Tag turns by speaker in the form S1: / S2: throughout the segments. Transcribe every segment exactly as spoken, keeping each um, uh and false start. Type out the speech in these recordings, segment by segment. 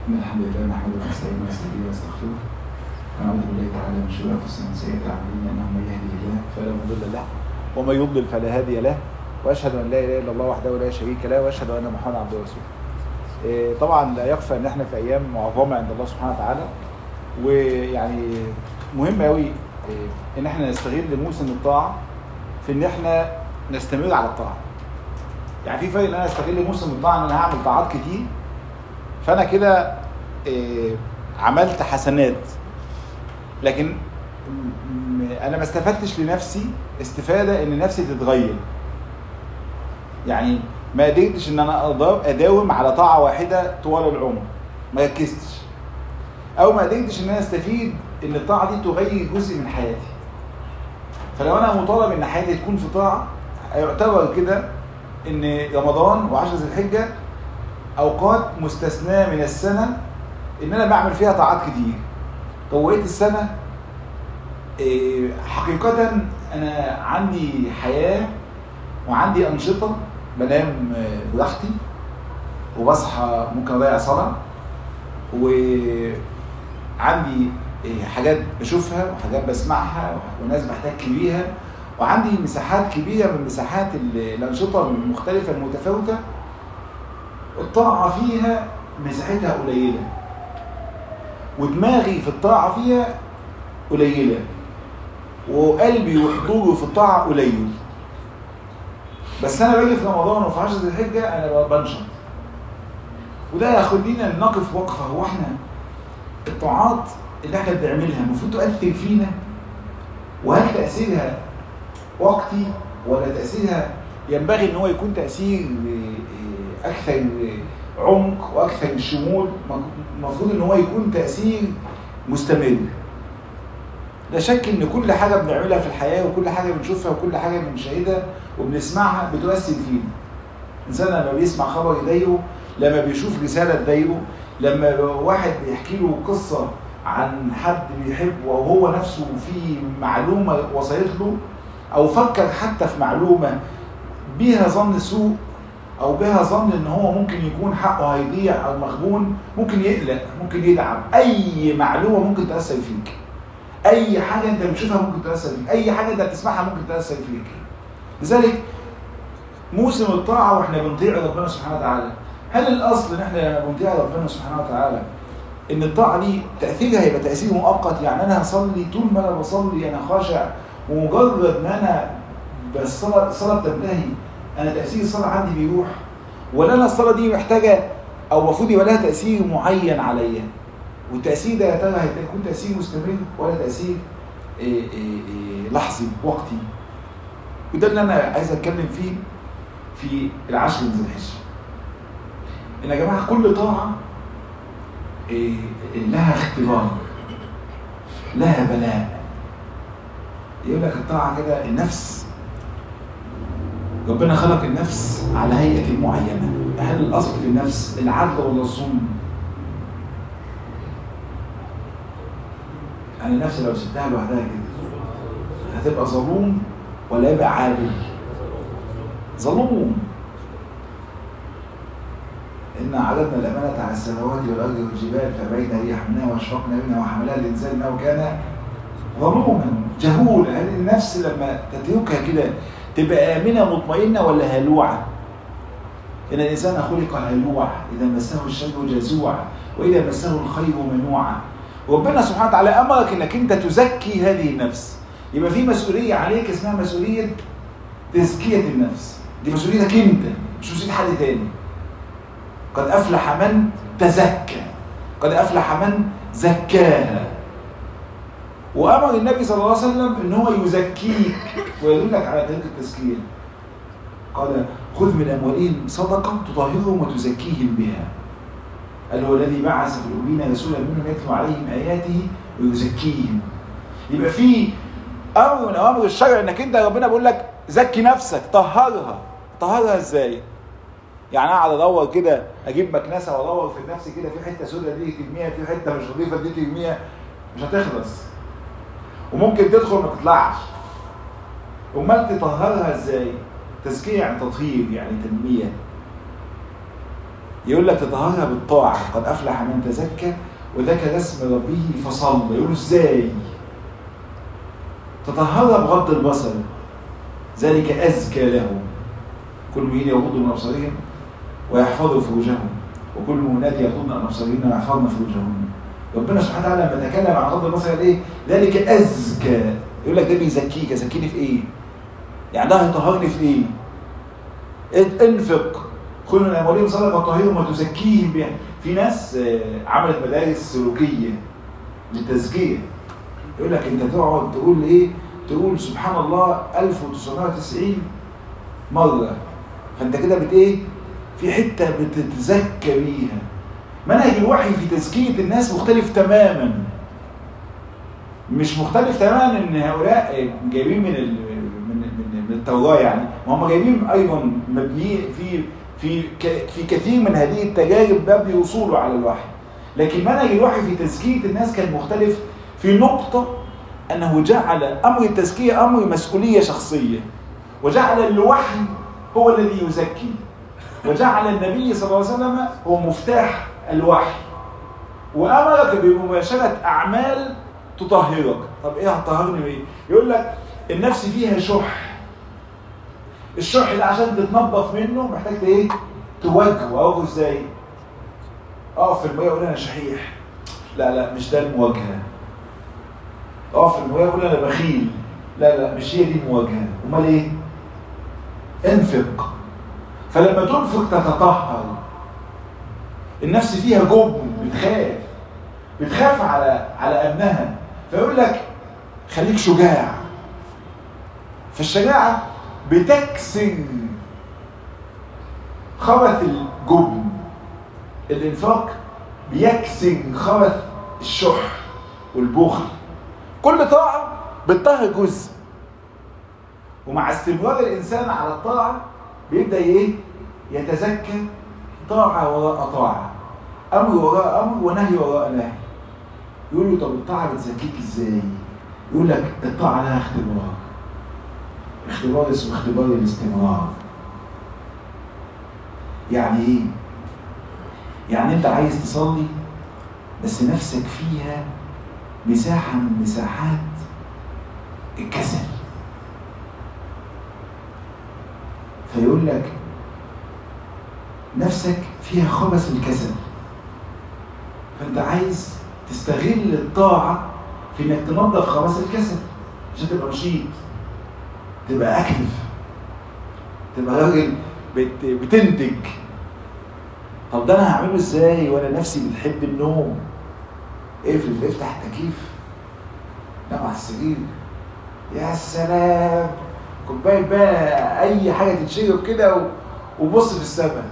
S1: إن الحمد لله نحمده ونستعينه ونستهديه ونستغفره ونعوذ بالله تعالى من شرور أنفسنا ومن سيئات أعمالنا إنه من يهده الله فلا مضل له ومن يضلل فلا هادي له وأشهد أن لا إله إلا الله وحده لا شريك له وأشهد أن محمدا عبده ورسوله. إيه طبعا لا يخفى إن إحنا في أيام معظمة عند الله سبحانه وتعالى، ويعني مهم قوي إيه إن إحنا نستغل موسم الطاعة في إن إحنا نستمر على الطاعة. يعني في فرق إن أنا أستغل موسم الطاعة إن أنا هعمل طاعات كتير، فأنا كده إيه عملت حسنات، لكن أنا ما استفدتش لنفسي استفادة إن نفسي تتغير. يعني ما قدرتش إن أنا أداوم على طاعة واحدة طوال العمر، ما ركزتش، أو ما قدرتش إن أنا أستفيد إن الطاعة دي تغير جزء من حياتي. فلو أنا مطالب إن حياتي تكون في طاعة، يعتبر كده إن رمضان وعشر ذي الحجة أوقات مستثناة من السنة إن أنا بعمل فيها طاعات كتير. طويت السنة حقيقة أنا عندي حياة وعندي أنشطة، بنام براحتي وبصحى ممكن أضيع صلاة، وعندي حاجات بشوفها وحاجات بسمعها وناس بحتك بيها، وعندي مساحات كبيرة من مساحات الأنشطة المختلفة المتفاوتة الطاعة فيها مساحتها قليلة، ودماغي في الطاعة فيها قليلة، وقلبي وحضوره في الطاعة قليل. بس أنا باجي في رمضان وفي عشر ذي الحجة أنا بنشط، وده ياخدينا نقف وقفة. هو احنا الطاعات اللي احنا بنعملها المفروض تؤثر فينا؟ وهل تأثيرها وقتي ولا تأثيرها ينبغي ان هو يكون تأثير أكثر عمق وأكثر شمول؟ المفروض ان هو يكون تأثير مستمر. لا شك ان كل حاجة بنعملها في الحياة وكل حاجة بنشوفها وكل حاجة بنشاهدها وبنسمعها بتؤثر فينا. الإنسان لما بيسمع خبر يضايقه، لما بيشوف رسالة تضايقه، لما واحد بيحكي له قصة عن حد بيحبه وهو نفسه في معلومة وصلت له، أو فكر حتى في معلومة بيها ظن سوء أو بها ظن إن هو ممكن يكون حقه هيضيع أو مغبون، ممكن يقلق، ممكن يتعب. أي معلومة ممكن تأثر فيك، أي حاجة أنت بتشوفها ممكن تأثر فيك، أي حاجة أنت بتسمعها ممكن تأثر فيك. لذلك موسم الطاعة وإحنا بنطيع ربنا سبحانه وتعالى، هل الأصل إن إحنا لما بنطيع ربنا سبحانه وتعالى إن الطاعة دي تأثيرها هيبقى تأثير مؤقت؟ يعني أنا هصلي طول ما أنا بصلي أنا خاشع، ومجرد ما أنا بس الصلاة بتنتهي أنا تأثير الصلاة عندي بيروح؟ ولا أنا الصلاة دي محتاجة أو المفروض يبقى لها تأثير معين عليا، والتأثير ده يا ترى هيكون تأثير مستمر ولا تأثير إيه إيه إيه لحظي وقتي؟ وده اللي أنا عايز أتكلم فيه في العشر من ذي الحجة. إن يا جماعة كل طاعة إيه لها اختبار، لها بلاء. يقول لك الطاعة كده النفس، ربنا خلق النفس على هيئة معينة. هل الأصل في النفس العدل ولا الظلم؟ يعني النفس لو سبتها لوحدها كده هتبقى ظلوم ولا يبقى عادل؟ ظلوم. إن عرضنا الأمانة على السماوات والأرض والجبال فأبين أن يحملنها وأشفقن منها وحملها الإنسان إنه كان ظلوما جهولا. هل النفس لما تتركها كده تبقى آمنة مطمئنة ولا هلوعة؟ إن الإنسان خلق هلوعا إذا مسه الشر جزوعا وإذا مسه الخير منوعا. ربنا سبحانه وتعالى أمرك إنك أنت تزكي هذه النفس. يبقى في مسؤولية عليك اسمها مسؤولية تزكية النفس. دي مسؤوليتك أنت، مش مسؤولية حد تاني. قد أفلح من تزكى، قد أفلح من زكاها. وأمر النبي صلى الله عليه وسلم إن هو يزكيك ويدلك على طريق التزكية. قال خذ من أموالهم صدقة تطهرهم وتزكيهم بها. قال هو الذي بعث في الأمين رسولا منهم يتلو عليهم آياته ويزكيهم. يبقى في أمر من أوامر الشرع إنك أنت ربنا بيقول لك زكي نفسك، طهرها. طهرها إزاي؟ يعني أقعد أدور كده أجيب مكنسة وأدور في النفس كده في حتة سودة دي ترميها، في حتة مش نظيفة دي ترميها، مش هتخلص، وممكن تدخل ما تطلعش. وما تطهرها ازاي؟ تزكية يعني تطهير، يعني تنمية. يقول لك تطهرها بالطاعة، قد أفلح من تزكى وذكر اسم ربه فصلى. يقولوا ازاي؟ تطهرها بغض البصر، ذلك أزكى لهم. كل مؤمن يغض من أبصارهم ويحفظوا فروجهم وكل مؤمنات يغضن من أبصارهن ويحفظن فروجهن. ربنا سبحانه وتعالى لما تكلم عن غض البصر قال ايه؟ ذلك أزكى. يقول لك ده بيزكيك، يزكيني في ايه؟ يعني ده هيطهرني في ايه؟ انفق كل من اموالهم صدقه وطهيرهم وتزكيهم بها. في ناس عملت مدارس سلوكيه للتزكيه، يقول لك انت تقعد تقول ايه؟ تقول سبحان الله ألف وتسعمائة وتسعين مره، فانت كده بت ايه؟ في حته بتتزكى بيها. منهج الوحي في تزكيه الناس مختلف تماما، مش مختلف تماما ان هؤلاء جايبين من ال من التوراة، يعني ما هم جايبين ايضا مبني في في في كثير من هذه التجارب مبني وصوله على الوحي، لكن منهج الوحي في تزكية الناس كان مختلف في نقطة، انه جعل امر التزكية امر مسؤولية شخصية، وجعل الوحي هو الذي يزكي، وجعل النبي صلى الله عليه وسلم هو مفتاح الوحي، وامرك بمباشرة اعمال تطهرك. طب ايه هتطهرني بايه؟ يقول لك النفس فيها شح، الشح ده عشان تتنظف منه محتاج ايه؟ تواجهه. اواجهه ازاي؟ اقف في الميه اقول انا شحيح، لا لا مش ده المواجهه. اقف في الميه اقول انا بخيل، لا لا مش هي دي المواجهه. امال ايه؟ انفق. فلما تنفق تتطهر. النفس فيها جبن، بتخاف بتخاف على على ابنها، فيقول لك خليك شجاع. فالشجاعة بتكسر خبث الجبن، الإنفاق بيكسر خبث الشح والبخل. كل طاعة بتطهر جزء، ومع استمرار الإنسان على الطاعة بيبدأ إيه؟ يتزكى طاعة وراء طاعة، أمر وراء أمر ونهي وراء نهي. يقول له طب الطاعة بتزكيك إزاي؟ يقول لك الطاعة لها اختبار، اختبار اسمه اختبار الاستمرار. يعني ايه؟ يعني انت عايز تصلي بس نفسك فيها مساحة من مساحات الكسل، فيقول لك نفسك فيها خبث الكسل، فانت عايز تستغل الطاعة في انك تنظف خبث الكسل عشان تبقى نشيط، تبقى اكتف، تبقى راجل بت... بتنتج. طب ده انا هعمله ازاي وانا نفسي بتحب النوم؟ اقفل افتح التكييف، نام على السرير، يا سلام، كوبايه بقى اي حاجه تتشرب كده و... وبص في السماء،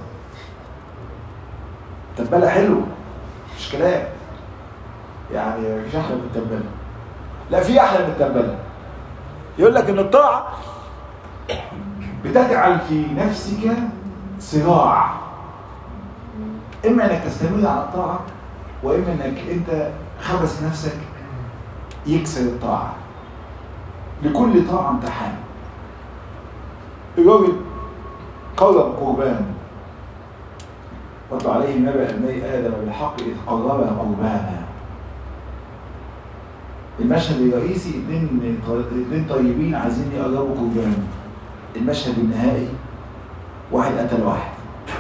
S1: تباله حلوه مش كلام، يعني مفيش احلى من التباله، لا في احلى من التباله. يقول لك ان الطاعه بتجعل في نفسك صراع، اما انك تستمر على الطاعه، واما انك انت خبث نفسك يكسر الطاعه. لكل طاعه امتحان. الراجل قرب قربان، واتل عليه نبأ ابني ادم بالحق اذ قربا قربانا. المشهد الرئيسي اثنين اثنين طيبين عايزين يقربوا قربان. المشهد النهائي واحد قتل واحد.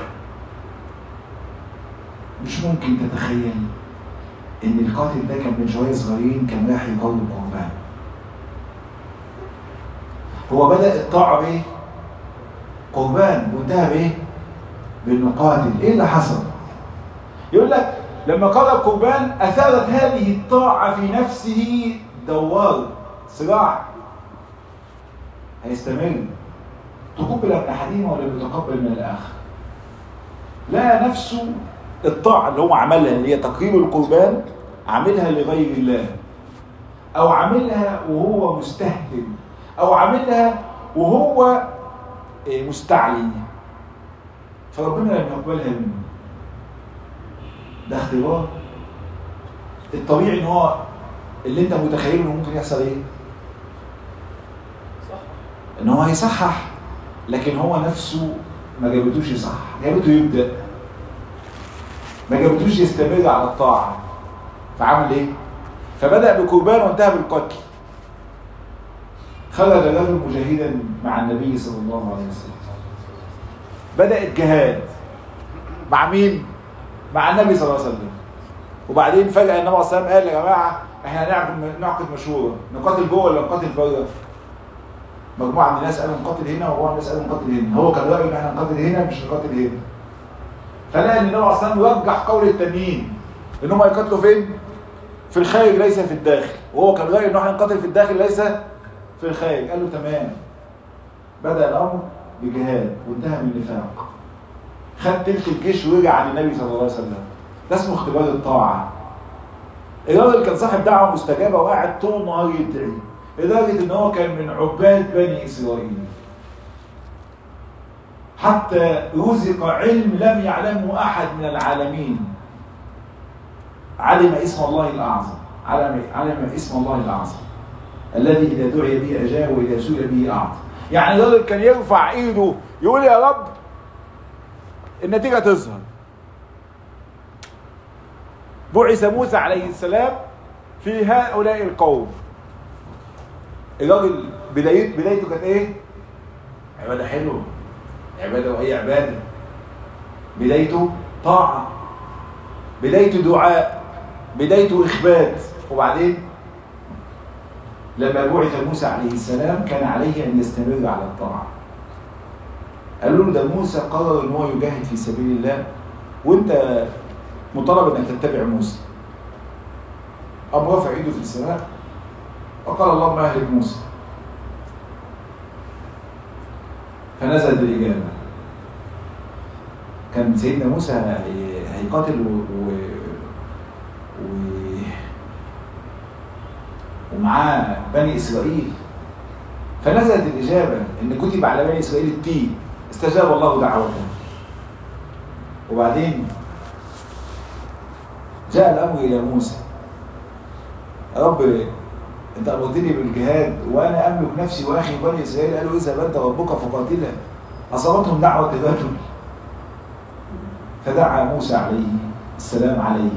S1: مش ممكن تتخيل ان القاتل ده كان من شويه صغيرين كان رايح يقرب قربان. هو بدأ الطاعه بايه؟ قربان، وانتهى بايه؟ بانه قاتل. ايه اللي حصل؟ يقول لك لما قرب قربان اثارت هذه الطاعه في نفسه دوار، صراع هيستمر، تقبل من احدهما ولا يتقبل من الاخر. لا نفسه الطاعه اللي هو عملها اللي هي تقريب القربان عاملها لغير الله، او عاملها وهو مستهتر، او عاملها وهو مستعلي، فربنا لم يقبلها منه. ده اختبار. الطبيعي ان هو اللي انت متخيله انه ممكن يحصل ايه؟ صح، ان هو هيصحح، لكن هو نفسه ما جابتوش يصحح، جابته يبدأ. ما جابتوش يستمر على الطاعه، فعمل ايه؟ فبدأ بقربان وانتهى بالقتل. خرج رجل مجاهدا مع النبي صلى الله عليه وسلم. بدأ الجهاد مع مين؟ مع النبي صلى الله عليه وسلم. وبعدين فجأة النبي صلى الله عليه وسلم قال يا جماعة احنا هنعقد نعقد مشورة، نقاتل جوه ولا نقاتل بره؟ مجموعة من الناس قالوا نقاتل هنا ومجموعة من الناس قالوا نقاتل هنا. هو كان رأيه ان احنا نقاتل هنا مش نقاتل هنا. فلقى ان النبي صلى الله عليه وسلم يرجح قول التانيين ان هم يقاتلوا فين؟ في الخارج ليس في الداخل، وهو كان رأيه ان احنا نقاتل في الداخل ليس في الخارج. قال له تمام. بدأ الأمر بجهاد وانتهى بالنفاق. خد تلك الجيش ورجع عن النبي صلى الله عليه وسلم. ده اسمه اختبار الطاعة. الراجل كان صاحب دعوة مستجابة وقاعد طول النهار يدعي، لدرجة ان هو كان من عباد بني إسرائيل. حتى رزق علم لم يعلمه أحد من العالمين. علم اسم الله الأعظم، علم, علم اسم الله الأعظم الذي إذا دعي به أجاب وإذا سئل به أعطى. يعني الراجل كان يرفع إيده يقول يا رب النتيجة تظهر. بعث موسى عليه السلام في هؤلاء القوم. الراجل بدايته بدايته كانت ايه؟ عبادة حلوة، عبادة وهي عبادة. بدايته طاعة، بدايته دعاء، بدايته إخبات. وبعدين لما بعث موسى عليه السلام كان عليه أن يستمر على الطاعة. قالوا له ده موسى قرر ان هو يجاهد في سبيل الله وانت مطالب انك تتبع موسى. قام رافع ايده في السماء وقال اللهم اهلك موسى. فنزلت الاجابه. كان سيدنا موسى هيقاتل و... و... و... ومعاه بني اسرائيل. فنزلت الاجابه ان كتب على بني اسرائيل التين. استجاب الله دعوته. وبعدين جاء الامر الى موسى. يا رب انت امرتني بالجهاد وانا املك نفسي واخي بني اسرائيل. قالوا اذهب انت ربك فقاتلا. اصابتهم دعوه الرجل. فدعا موسى عليه السلام عليه.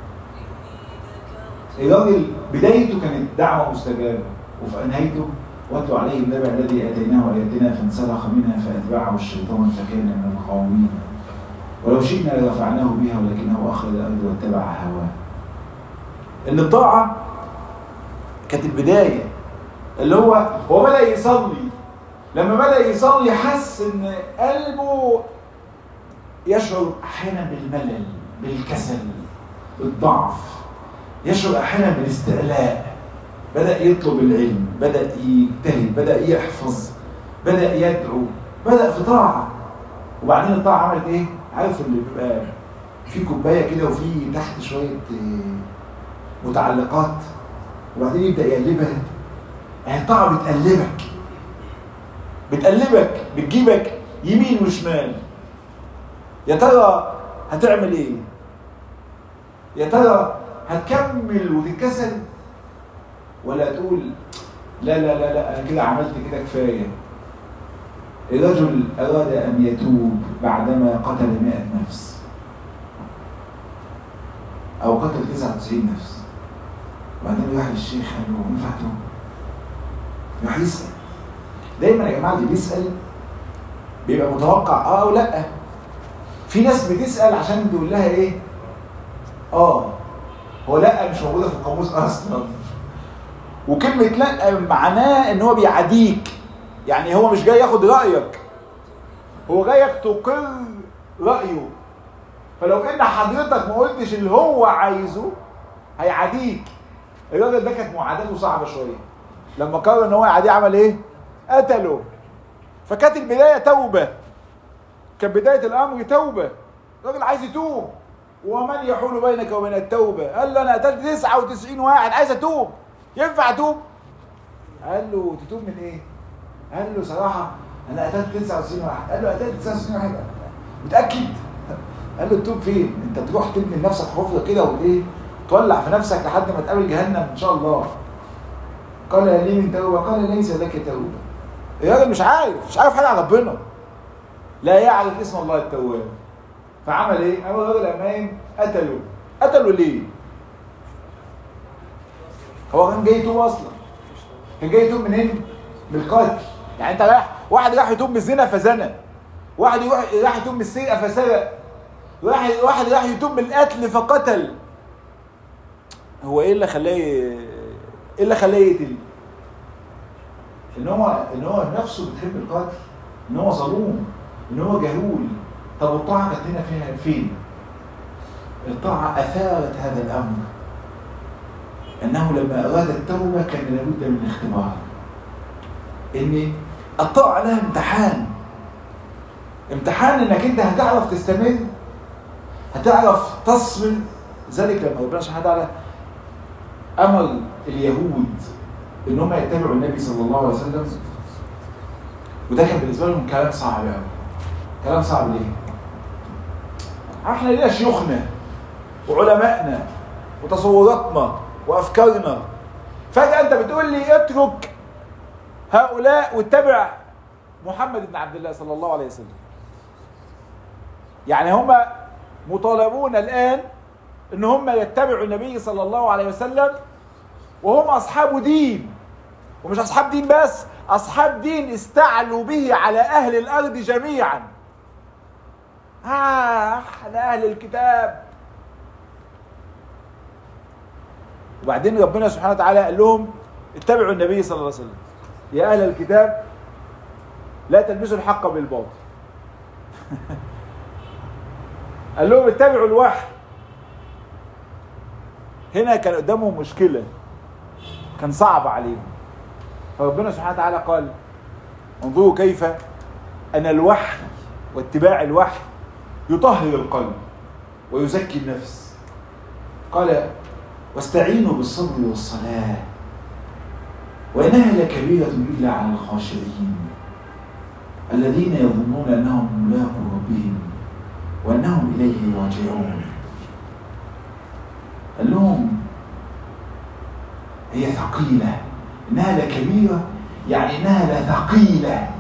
S1: الراجل بدايته كانت دعوه مستجابه وفنهايته واتلو عليه النبأ الذي اتيناه اياتنا فانسلخ منها فاتبعه الشيطان فكان من الغاوين. ولو شئنا لرفعناه بها ولكنه اخذ الارض واتبع هواه. ان الطاعه كانت البدايه. اللي هو هو بدا يصلي. لما بدا يصلي حس ان قلبه يشعر احيانا بالملل، بالكسل، بالضعف، يشعر احيانا بالاستعلاء. بدأ يطلب العلم، بدأ يجتهد، بدأ يحفظ، بدأ يدعو، بدأ في طاعة. وبعدين الطاعة عملت ايه؟ عارف اللي بيبقى في كوباية كده وفي تحت شوية متعلقات وبعدين يبدأ يقلبها. يعني الطاعة بتقلبك بتقلبك بتجيبك يمين وشمال. يا ترى هتعمل ايه؟ يا ترى هتكمل وتتكسل ولا تقول لا لا لا لا انا كده عملت كده كفايه. الرجل اراد ان يتوب بعدما قتل مئة نفس او قتل تسعة وتسعين نفس. وبعدين راح للشيخ قال له ينفع توب؟ راح يسال. دايما يا جماعه اللي بيسال بيبقى متوقع اه او لا. في ناس بتسال عشان تقول لها ايه؟ اه. هو لا مش موجوده في القاموس اصلا. وكلمة لا معناه ان هو بيعاديك. يعني هو مش جاي ياخد رأيك، هو جايك تقر رأيه. فلو ان حضرتك ما قلتش اللي هو عايزه هيعاديك. الراجل ده كانت معاداته صعبة شوية. لما قرر ان هو يعاديه عمل ايه؟ قتله. فكانت البداية توبة. كان بداية الامر توبة. الراجل عايز يتوب. ومن يحول بينك وبين التوبة؟ قال له انا قتلت تسعة وتسعين واحد عايز اتوب. ينفع اتوب؟ قال له تتوب من ايه؟ قال له صراحة انا قتلت تسعة وتسعين واحد. قال له قتلت تسعة وتسعين واحد متأكد؟ قال له تتوب فين؟ انت تروح تبني لنفسك حفرة كده وايه؟ تولع في نفسك لحد ما تقابل جهنم ان شاء الله. قال لي من توبة؟ قال ليس لك توبة. الراجل مش عارف مش عارف حاجة عن ربنا. لا يعرف اسم الله التواب. فعمل ايه؟ قام الراجل امام قتله. قتله ليه؟ هو كان جاي يتوب اصلا. كان جاي يتوب منين؟ من القتل. يعني انت رايح، واحد راح يتوب من الزنا فزنى، واحد يروح راح يتوب من السرقه فسرق، واحد واحد راح يتوب من القتل فقتل. هو ايه اللي خلاه ايه اللي خلاه يقتل؟ ان هو ان هو نفسه بتحب القتل، ان هو ظلوم، ان هو جهول. طب الطاعه كانت هنا فيها فين؟ الطاعه اثارت هذا الامر، انه لما اراد التوبه كان لابد من اختبار. ان الطاعه لها امتحان، امتحان انك انت هتعرف تستمر، هتعرف تصبر. ذلك لما ربنا سبحانه وتعالى امر اليهود ان هم يتبعوا النبي صلى الله عليه وسلم، وده كان بالنسبه لهم كلام صعب قوي. كلام صعب ليه؟ احنا لينا شيوخنا وعلمائنا وتصوراتنا وافكارنا، فجاه انت بتقول لي اترك هؤلاء واتبع محمد بن عبد الله صلى الله عليه وسلم. يعني هم مطالبون الان ان هم يتبعوا النبي صلى الله عليه وسلم، وهم اصحاب دين، ومش اصحاب دين بس، اصحاب دين استعلوا به على اهل الارض جميعا. اه احنا اهل الكتاب. وبعدين ربنا سبحانه وتعالى قال لهم اتبعوا النبي صلى الله عليه وسلم. يا اهل الكتاب لا تلبسوا الحق بالباطل. قال لهم اتبعوا الوحي. هنا كان قدامهم مشكله، كان صعب عليهم، فربنا سبحانه وتعالى قال انظروا كيف ان الوحي واتباع الوحي يطهر القلب ويزكي النفس. قال واستعينوا بالصبر والصلاة وإنها لكبيرة إلا على الخاشعين الذين يظنون أنهم ملاقو ربهم وأنهم إليه راجعون. قال لهم هي ثقيلة، إنها لكبيرة يعني إنها لثقيلة.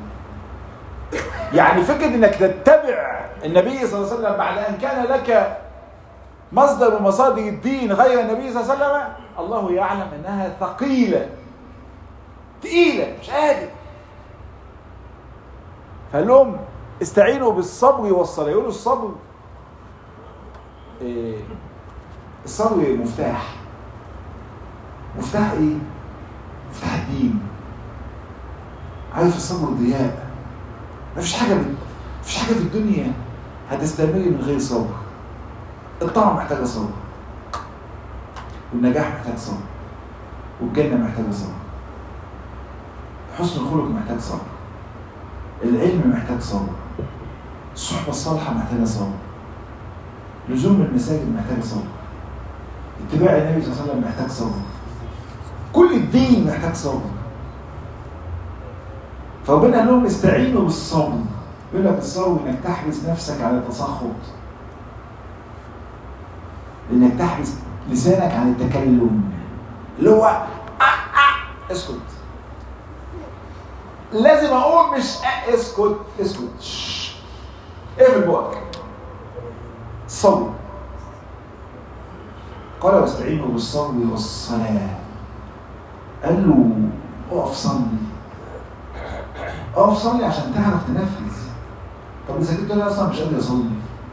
S1: يعني فكرة إنك تتبع النبي صلى الله عليه وسلم بعد أن كان لك مصدر من مصادر الدين غير النبي صلى الله عليه وسلم، الله يعلم إنها ثقيلة تقيلة مش قادر. فقال لهم استعينوا بالصبر والصلاة. يقولوا الصبر إيه؟ الصبر مفتاح. مفتاح ايه؟ مفتاح الدين. عارف الصبر ضياء. مفيش حاجة من مفيش حاجة في الدنيا هتستمر من غير صبر. الطاعة محتاجة صبر، والنجاح محتاج صبر، والجنة محتاجة صبر، حسن الخلق محتاج صبر، العلم محتاج صبر، الصحبة الصالحة محتاجة صبر، لزوم المساجد محتاج صبر، اتباع النبي صلى الله عليه وسلم محتاج صبر، كل الدين محتاج صبر. فربنا قال لهم استعينوا بالصبر. يقول لك الصبر انك تحبس نفسك على التسخط، انك تحبس لسانك عن التكلم، اللي هو آه آه اسكت، لازم اقول مش آه اسكت اسكت اقفل بقك. صبر. قال واستعينوا بالصبر والصلاة. قال له اقف صلي، اقف صلي عشان تعرف تنفذ. طب اذا كنت انا اصلا مش قادر اصلي،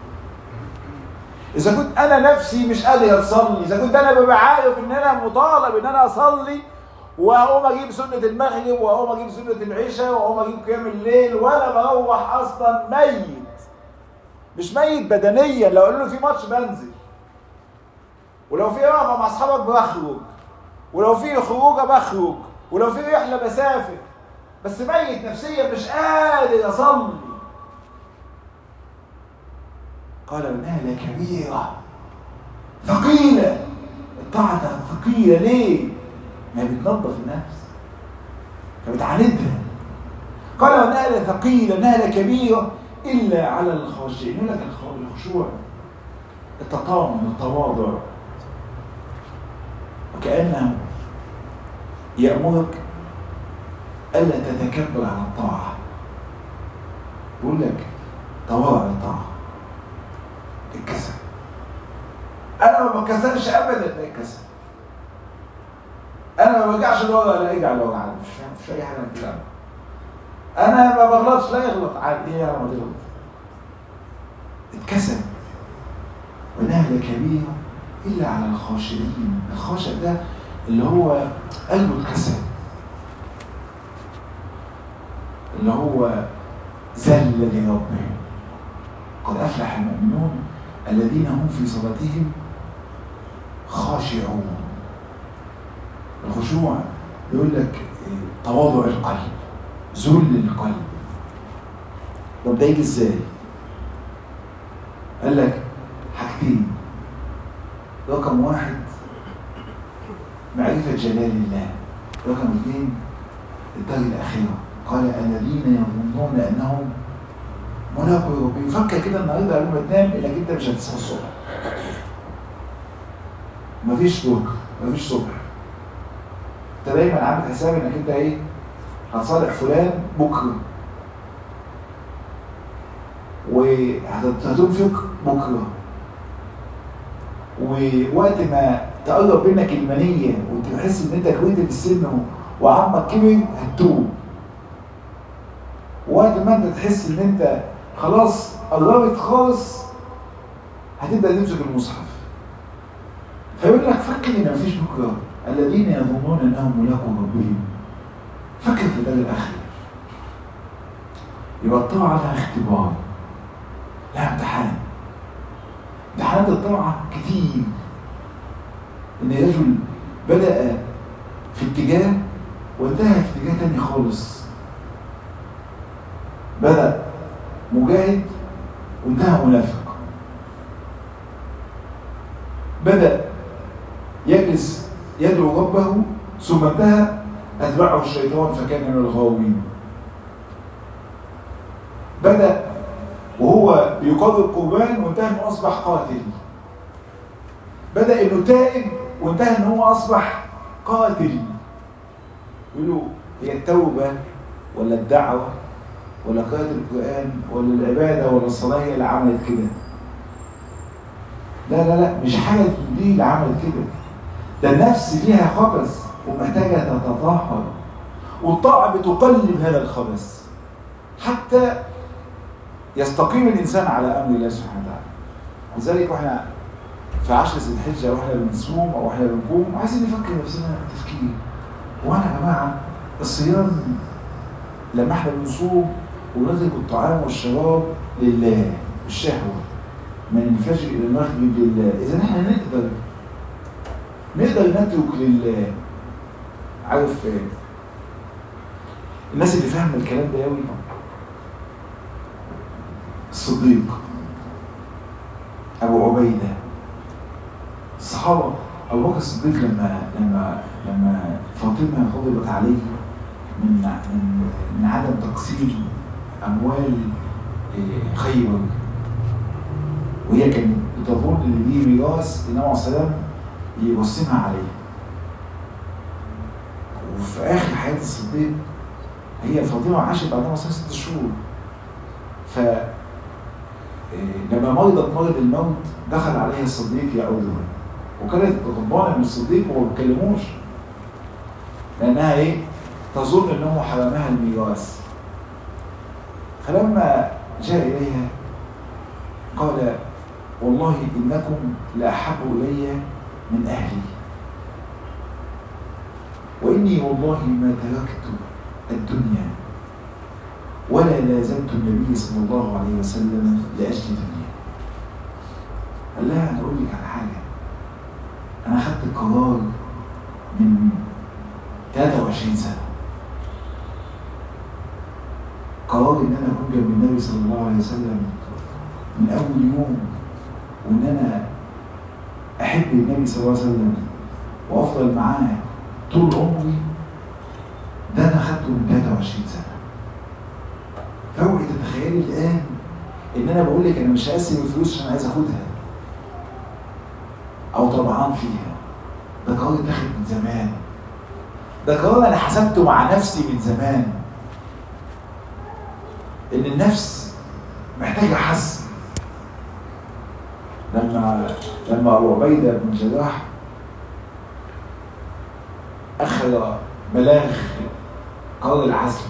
S1: اذا كنت انا نفسي مش قادر اصلي، اذا كنت انا ببقى عارف ان انا مطالب ان انا اصلي واقوم اجيب سنه المغرب واقوم اجيب سنه العشاء واقوم اجيب قيام الليل وانا بروح اصلا ميت، مش ميت بدنيا، لو قالوا له في ماتش بنزل، ولو في وقفه مع اصحابك بخرج، ولو في خروجه بخرج، ولو في رحله بسافر، بس ميت نفسيا مش قادر اصلي. قال انها لكبيره ثقيله. الطاعه ثقيله ليه؟ ما بتنظف النفس فبتعاندها. قال انها لثقيله انها لكبيره الا على الخاشعين. يقول لك الخشوع التطامن التواضع، وكأنه يأمرك ألا تتكبر على الطاعة. يقول لك تواضع للطاعة، الكسل. انا ما بتكسلش ابدا الاقي الكسل. انا ما برجعش لورا الاقي ارجع لورا عادي، مش فاهم مش اي حاجه كده. انا ما بغلطش لا يغلط عادي، ايه يعني ما تغلط. اتكسل. ونهل كبير الا على الخاشعين. الخاشع ده اللي هو قلبه اتكسل، اللي هو ذل لربه. قد افلح المؤمنون الذين هم في صلاتهم خاشعون. الخشوع يقول لك تواضع القلب، ذل القلب. طب ده يجي ازاي؟ قال لك حاجتين. رقم واحد معرفة جلال الله. رقم اثنين الدار الأخيرة. قال الذين يظنون أنهم ملاقوا ربهم. فكر كده النهارده قبل ما تنام انك انت مش هتصحى الصبح. مفيش بكره، مفيش صبح. انت دايما عامل حساب انك انت ايه؟ هتصالح فلان بكره. وهتنفق بكره. ووقت ما تقرب منك المنيه وانت تحس ان انت كبرت في السن وعمك كبر هتتوب. وقت ما انت تحس ان انت خلاص قربت خالص هتبدا تمسك المصحف. فيقول لك فكر ان مفيش بكره. الذين يظنون انهم ملاقوا ربهم. فكر في الدار الاخير. يبقى الطاعه لها اختبار، لها امتحان. امتحانات الطاعه كتير. ان رجل بدا في اتجاه وانتهى في اتجاه تاني خالص. بدا مجاهد وانتهى منافق. بدأ يجلس يدعو ربه ثم انتهى أتبعه الشيطان فكان من الغاوين. بدأ وهو بيقرب قربان وانتهى انه أصبح قاتل. بدأ انه تائب وانتهى انه هو أصبح قاتل. يقولوا هي التوبة ولا الدعوة ولا قراءة القرآن ولا العبادة ولا الصلاة هي اللي عملت كده؟ لا لا لا، مش حاجة دي اللي عملت كده. ده النفس فيها خبث ومحتاجة تتطهر، والطاعة بتقلب هذا الخبث حتى يستقيم الإنسان على أمر الله سبحانه وتعالى. لذلك واحنا في عشر ذي الحجة واحنا بنصوم أو واحنا بنقوم عايزين نفكر نفسنا تفكير. وانا يا جماعة الصيام لما احنا بنصوم ونترك الطعام والشراب لله الشهوة من الفجر إلى المغرب لله، إذا احنا نقدر نقدر نترك لله. عارف الناس اللي فاهمة الكلام ده قوي الصديق أبو عبيدة الصحابة. أبو بكر الصديق لما لما لما فاطمة غضبت عليه من من من عدم تقسيم أموال خيبر، وهي كانت بتظن ان دي ميراث النبي عليه السلام يوصيها عليه. وفي آخر حياة الصديق هي فاطمة عاشت بعد ما صار ست شهور. ف لما مرضت مرض الموت دخل عليها الصديق يعودها، وكانت غضبانة من الصديق وما بتكلموش لأنها إيه؟ تظن إن هو حرمها الميراث. فلما جاء إليها قال والله إنكم لأحب إلي من أهلي، وإني والله ما تركت الدنيا ولا لازمت النبي صلى الله عليه وسلم لأجل دنيا. قال لها أنا أقول لك على حاجة، أنا أخذت قرار من ثلاثة وعشرين سنة، قرار إن أنا أكون جنب النبي صلى الله عليه وسلم من أول يوم، وإن أنا أحب النبي صلى الله عليه وسلم وأفضل معاه طول عمري. ده أنا أخذته من ثلاثة وعشرين سنة. فوقي تتخيلي الآن إن أنا بقول لك أنا مش هقسم الفلوس عشان عايز أخدها أو طمعان فيها. ده قرار اتاخد من زمان، ده قرار أنا حسبته مع نفسي من زمان، إن النفس محتاجة حزم، لما لما ابو عبيده بن الجراح اخذ بلاغ قرار العزل،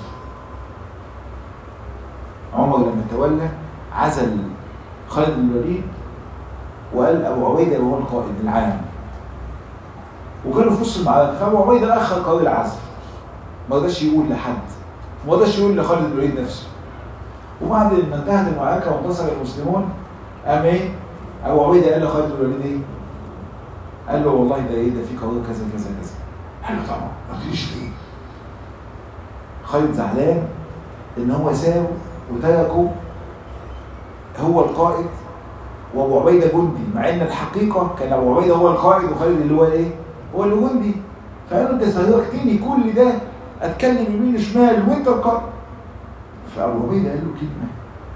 S1: عمر لما تولى عزل خالد بن الوليد وقال ابو عبيده هو القائد العام، وكانوا في وسط المعركه، فابو عبيده اخر قرار العزل، ما رضاش يقول لحد، ما رضاش يقول لخالد بن الوليد نفسه. وبعد ما انتهت المعركه وانتصر المسلمون قام ايه؟ ابو عبيده قال لخالد بن الوليد ايه؟ قال له والله ده ايه ده في قرار كذا كذا كذا. قال له طبعا ما قلتليش ليه؟ خالد زعلان ان هو سابه وتركه هو القائد وابو عبيده جندي، مع ان الحقيقه كان ابو عبيده هو القائد وخالد اللي هو ايه؟ هو اللي جندي. فقالوا انت سيركتني كل ده اتكلم يمين وشمال وانت القائد. فابو عبيده قال له كلمه،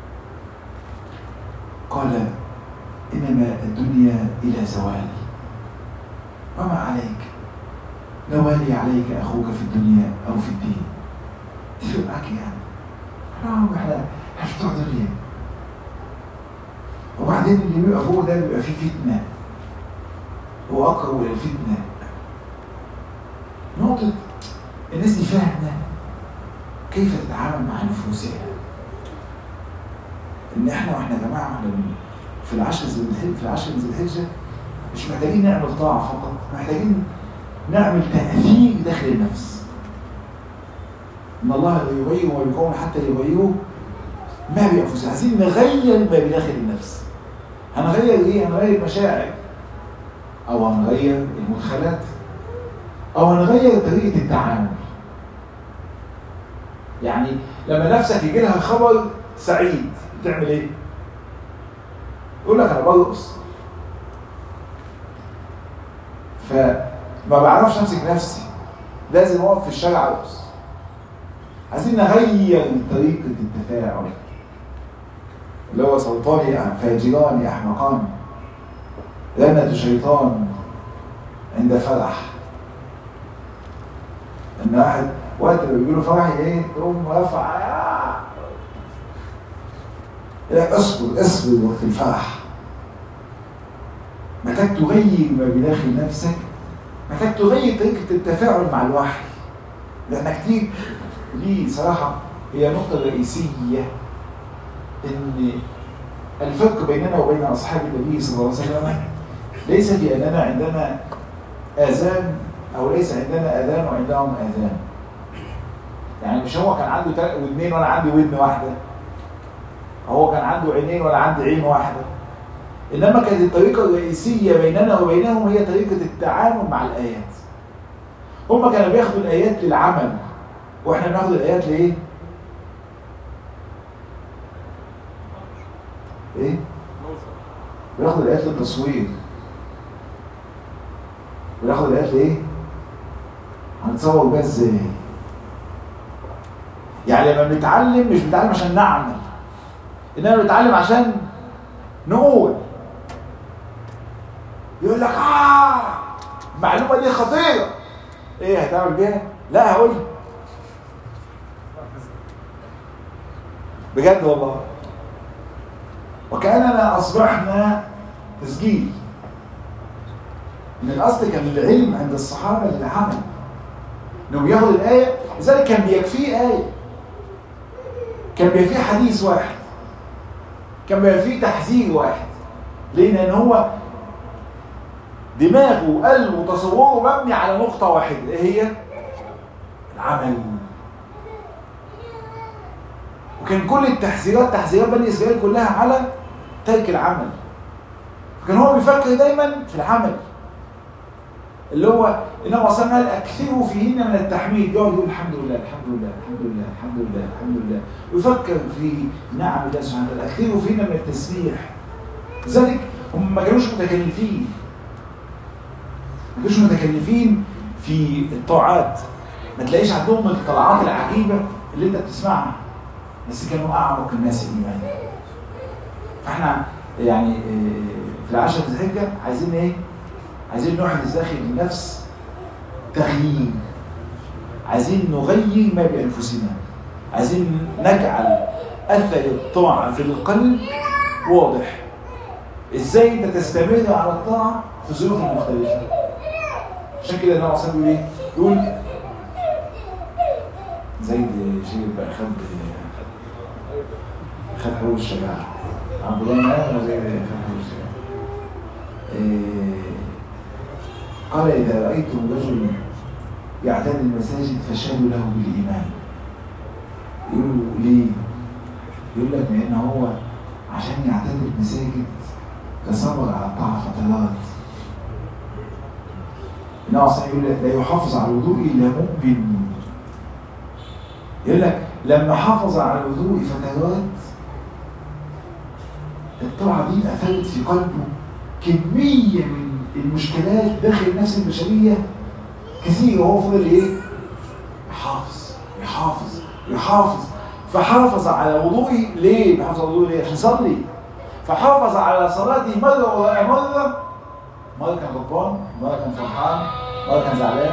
S1: قال انما الدنيا الى زوال وما عليك لو ولي عليك اخوك في الدنيا او في الدين، تفرق معاك يعني؟ اه احنا احنا بتوع دنيا. وبعدين اللي بيبقى فوق ده بيبقى فيه فتنه، هو اقرب الى الفتنه. نقطه الناس دي فاهمه كيف تتعامل مع نفوسها. ان احنا واحنا يا جماعه احنا في العشر ذي الحجه في العشر ذي الحجه مش محتاجين نعمل طاعه فقط، محتاجين نعمل تاثير داخل النفس. ان الله لا يغير ما بقوم حتى يغيروا ما بانفسهم. عايزين نغير ما بداخل النفس. هنغير ايه؟ هنغير المشاعر، او هنغير المدخلات، او هنغير طريقه التعامل. يعني لما نفسك يجي لها خبر سعيد بتعمل ايه؟ يقول لك انا برقص. فما بعرفش امسك نفسي، لازم اقف في الشارع ارقص. عايزين نغير طريقه التفاعل اللي هو صوتان فاجران احمقان لعنة شيطان عند فرح. ان واحد وقت اللي بيقولوا فرحي ايه تقوم رفع لا اصبر اصبر وقت الفرح. محتاج تغير ما بداخل نفسك، محتاج تغير طريقه التفاعل مع الوحي. لان كتير دي صراحه هي نقطه رئيسيه، ان الفرق بيننا وبين اصحاب النبي صلى الله عليه وسلم ليس في اننا عندنا اذان او ليس عندنا اذان وعندهم اذان. يعني مش هو كان عنده ودنين وانا عندي ودن واحده، هو كان عنده عينين وانا عندي عين واحده. انما كانت الطريقه الرئيسيه بيننا وبينهم هي طريقه التعامل مع الايات. هم كانوا بياخدوا الايات للعمل واحنا بناخد الايات لايه؟ ايه؟ بناخد الايات للتصوير. بناخد الايات لايه؟ هنتصور بيها ازاي؟ يعني لما بنتعلم مش بنتعلم عشان نعمل، انما بنتعلم عشان نقول. يقول لك اه المعلومه دي خطيره، ايه هتعمل بيها؟ لا هقول بجد والله. وكأننا اصبحنا تسجيل. من الاصل كان العلم عند الصحابه للعمل، انه بياخد الايه، لذلك كان بيكفيه ايه، كان بيكفيه حديث واحد، كان بيكفيه تحذير واحد. ليه؟ لان هو دماغه وقلبه وتصوره مبني على نقطه واحده، ايه هي؟ العمل. وكان كل التحذيرات تحذيرات بني اسرائيل كلها على ترك العمل. فكان هو بيفكر دايما في العمل، اللي هو انما صلى قال اكثروا فيهن من التحميد. يقعد يقول الحمد لله الحمد لله الحمد لله الحمد لله الحمد لله، ويفكر في نعم الله سبحانه وتعالى. اكثروا فيهن من التسبيح. لذلك هم ما كانوش متكلفين، ما كانوش متكلفين في الطاعات. ما تلاقيش عندهم الطلعات العجيبه اللي انت بتسمعها، بس كانوا اعمق الناس ايمانا. فاحنا يعني في العشر ذي الحجه عايزين ايه؟ عايزين نحدث داخل النفس تغيير، عايزين نغير ما بانفسنا، عايزين نجعل اثر الطاعه في القلب واضح. ازاي انت تستمر على الطاعه في ظروف مختلفه. عشان كده النبي صلى الله عليه وسلم يقول ايه؟ يقول زيد شيء بقى خد خد حقوق الشجاعه. عبد الله بن عمر زيد خد حقوق الشجاعه. قال اذا رايتم رجل يعتني المساجد فاشهدوا له بالايمان. يقولوا ليه؟ يقول لك لان هو عشان يعتني المساجد تصبر على الطاعه فترات. النبي صلى الله عليه وسلم يقول لك لا يحافظ على الوضوء الا مؤمن. يقول لك لما حافظ على الوضوء فترات الطاعه دي اثرت في قلبه كميه من المشكلات داخل النفس البشريه كثير، وهو فضل ايه؟ يحافظ يحافظ يحافظ. فحافظ على وضوئي ليه؟ بحافظ على وضوئي ليه؟ عشان يصلي. فحافظ على صلاتي مره وراء مره. مره كان غضبان، مره كان فرحان، مره كان زعلان.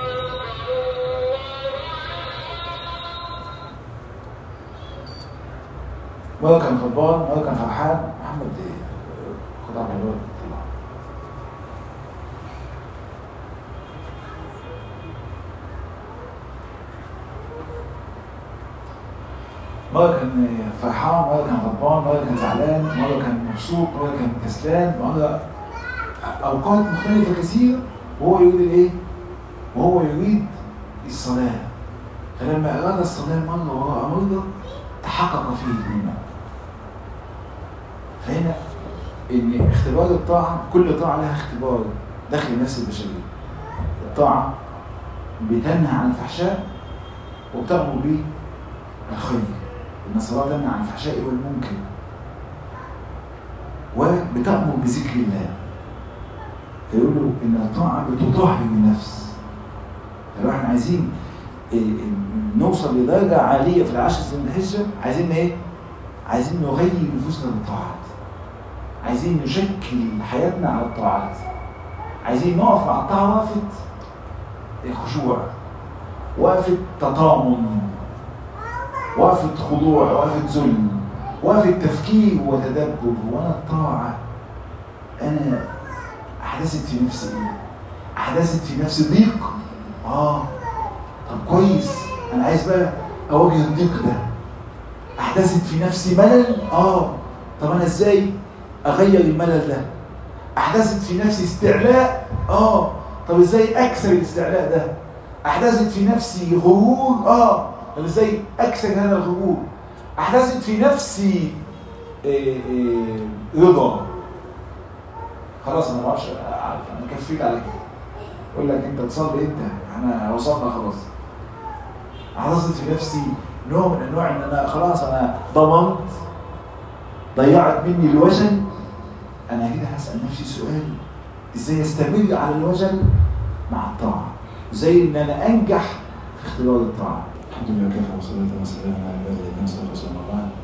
S1: مره كان غضبان، مره كان فرحان. محمد خد على الواد. مرة كان فرحان، مرة كان غضبان، مرة كان زعلان، مرة كان مبسوط، مرة كان كسلان، مرة أوقات مختلفة كثير، وهو يريد الإيه؟ وهو يريد الصلاة. فلما أراد الصلاة مرة وراء مرة تحقق فيه الإيمان. فهنا إن اختبار الطاعة، كل طاعة لها اختبار داخل النفس البشرية. الطاعة بتنهى عن الفحشاء وبتأمر به الخير. إن الصلاة تنهى عن الفحشاء والمنكر وبتأمر بذكر الله. فيقولوا إن الطاعة بتطهر النفس. فلو احنا عايزين نوصل لدرجة عالية في العشر سنين الحجة، عايزين ايه؟ عايزين نغير نفوسنا بالطاعات. عايزين نشكل حياتنا على الطاعات. عايزين نقف مع الطاعة وقفة الخشوع، وقفة تطامن، وقفة خضوع، وقفة ذل، وقفة تفكير وتدبر. وانا الطاعة انا احدثت في نفسي ايه؟ احدثت في نفسي ضيق. اه طب كويس، انا عايز بقى اواجه الضيق ده. احدثت في نفسي ملل. اه طب انا ازاي اغير الملل ده؟ احدثت في نفسي استعلاء. اه طب ازاي اكسر الاستعلاء ده؟ احدثت في نفسي غرور. اه طب ازاي اكسر هذا الغرور؟ احدثت في نفسي إيه إيه رضا. خلاص انا ما اعرفش، عارف انا كفيت على كده. يقول لك انت تصلي انت، احنا وصلنا خلاص. احدثت في نفسي نوع من انواع ان انا خلاص انا ضمنت، ضيعت مني الوجل. انا كده هسال نفسي سؤال، ازاي استمر على الوجل مع الطاعه؟ ازاي ان انا انجح في اختبار الطاعه؟ الحمد لله وكفى وصلاه وسلام على عباد الله الذين اصطفى. ثم بعد،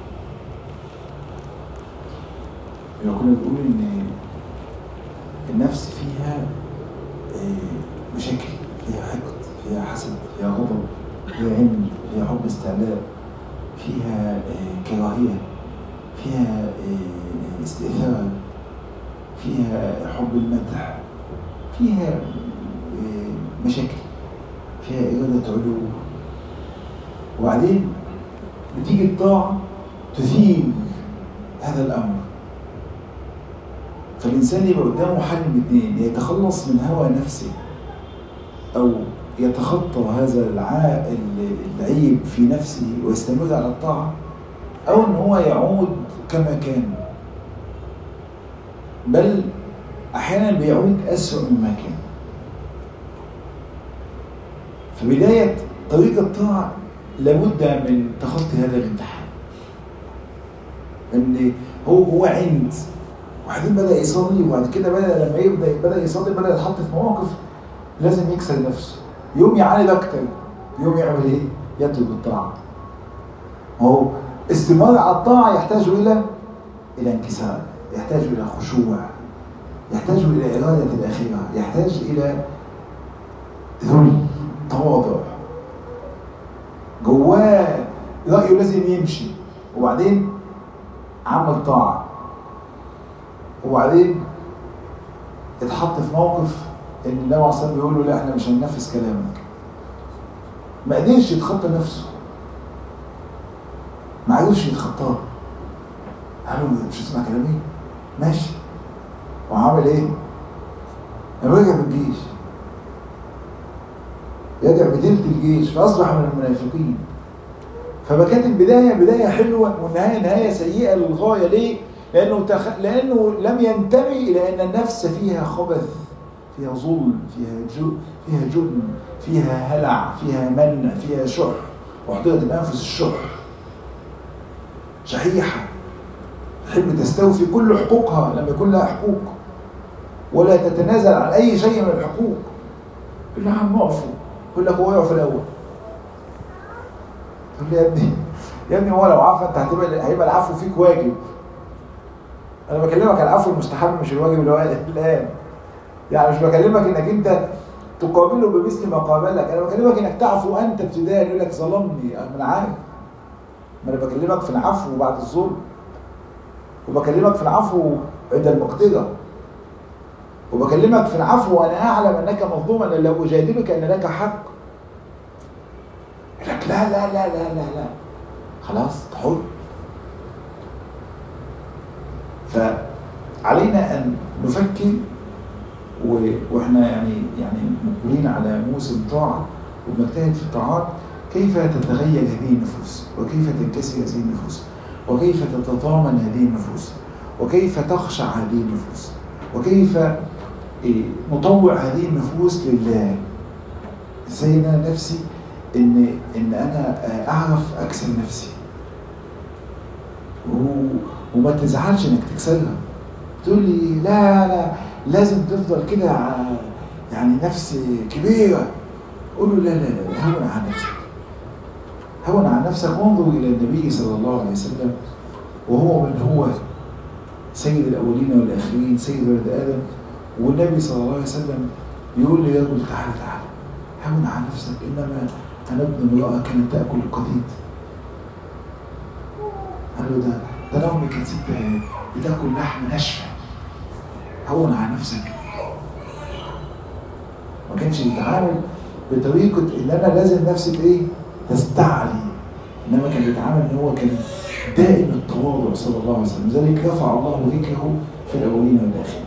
S1: كنا بنقول ان النفس فيها مشاكل، فيها حقد، فيها حسد، فيها غضب، فيها علم، فيها حب استعلاء، فيها كراهيه، فيها استئثار، فيها حب المدح، فيها مشاكل، فيها إرادة علو. وبعدين بتيجي الطاعة تثير هذا الأمر. فالإنسان يبقى قدامه حل من اثنين: يتخلص من هوى نفسه، أو يتخطى هذا العيب في نفسه ويستمر على الطاعة، أو أن هو يعود كما كان، بل أحيانا بيعود أسوأ مما كان. فبداية طريق الطاعة لابد من تخطي هذا الامتحان. ان هو هو عند، وبعدين بدأ يصلي، وبعد كده بدأ لما يبدأ بدأ يصلي بدأ يتحط في مواقف لازم يكسر نفسه، يوم يعاند أكتر، يوم يعمل إيه؟ يترك الطاعة. هو استمرار على الطاعة يحتاج إلى إلى انكسار، يحتاج إلى خشوع، يحتاج إلى إرادة الآخرة، يحتاج إلى ذل، تواضع، جواه رأيه لازم يمشي، وبعدين عمل طاعة. وبعدين اتحط في موقف ان النبي عليه الصلاه والسلام بيقول له لا احنا مش هننفذ كلامك. ما قدرش يتخطى نفسه، ما عرفش يتخطاه. قالوا مش هتسمع كلامي؟ ماشي. وعمل ايه؟ رجع بالجيش، رجع بتلت الجيش، فاصبح من المنافقين. فكانت البدايه بدايه حلوه والنهايه نهايه سيئه للغايه. ليه؟ لانه تخ... لانه لم ينتبه الى ان النفس فيها خبث، فيها ظلم، فيها جو... فيها جبن، فيها هلع، فيها منع، فيها شح. وحضرت الانفس الشح شحيحه تحب تستوفي كل حقوقها لما يكون لها حقوق، ولا تتنازل عن اي شيء من الحقوق. يقول لها عم نعفو، يقول لك هو يعفو الاول. تقول لي يا ابني يا ابني هو لو عفى انت هتبقى هيبقى العفو فيك واجب. انا بكلمك على العفو المستحب مش الواجب اللي هو الان. يعني مش بكلمك انك انت تقابله بمثل ما قابلك، انا بكلمك انك تعفو انت ابتداء. يقول لك ظلمني، انا عارف. ما انا بكلمك في العفو بعد الظلم، وبكلمك في العفو عند المقتدر، وبكلمك في العفو وانا اعلم انك مظلوم، انا لو اجادلك ان لك حق. يقول لك لا لا لا لا لا لا خلاص تحول. فعلينا ان نفكر واحنا يعني يعني مقبلين على موسم طاعه وبنجتهد في الطاعات، كيف تتغير هذه النفوس، وكيف تنكسر هذه النفوس، وكيف تتضامن هذه النفوس، وكيف تخشع هذه النفوس، وكيف نطوع هذه النفوس لله. ازاي انا نفسي ان ان انا اعرف اكسر نفسي، وما تزعلش انك تكسرها. تقول لي لا لا لازم تفضل كده يعني نفس كبيره. قول له لا لا لا هون على نفسك، هون على نفسك، وانظر الى النبي صلى الله عليه وسلم وهو من هو سيد الاولين والاخرين، سيد ولد ادم. والنبي صلى الله عليه وسلم يقول لي يا رجل تعالى تعالى هون على نفسك، انما انا ابن امراه كانت تاكل القديد. قال له ده ده انا امي كانت ست بتاكل لحم ناشفه، هون على نفسك. ما كانش يتعامل بطريقه ان انا لازم نفسي ايه تستعلي، انما كان بيتعامل ان هو كان دائم التواضع صلى الله عليه وسلم. لذلك رفع الله ذكره في الاولين والاخرين.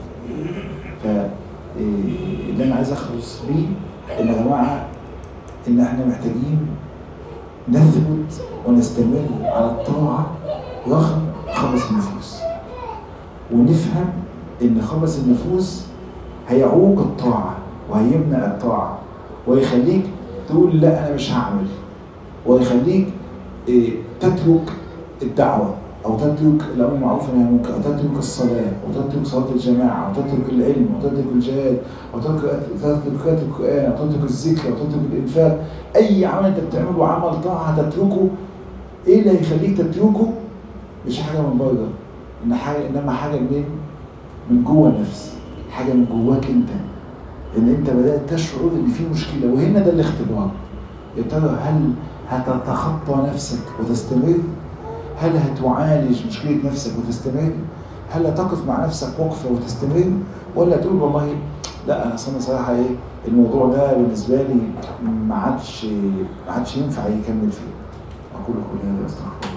S1: فاللي انا عايز اخلص بيه ان يا جماعه ان احنا محتاجين نثبت ونستمر على الطاعه رغم خبث النفوس، ونفهم ان خبث النفوس هيعوق الطاعه وهيمنع الطاعه، ويخليك تقول لا انا مش هعمل، ويخليك تترك الدعوه، او تترك الامر بالمعروف والنهي عن المنكر، او تترك الصلاه، او تترك صلاه الجماعه، او تترك العلم، او تترك الجهاد، او تترك قراءه القران، او تترك الذكر، او تترك الانفاق. اي عمل انت بتعمله عمل طاعه هتتركه. ايه اللي هيخليك تتركه؟ مش حاجه من بره، ان حاجه انما حاجه من من جوه النفس، حاجه من جواك انت، ان انت بدات تشعر ان في مشكله. وهنا ده الاختبار. يا ترى هل هتتخطى نفسك وتستمر؟ هل هتعالج مشكله نفسك وتستمر؟ هل هتقف مع نفسك وقفه وتستمر؟ ولا تقول والله لا انا اصلا صراحه ايه الموضوع ده بالنسبه لي ما عادش ما عادش ينفع يكمل فيه. اقول قولي هذا استغفر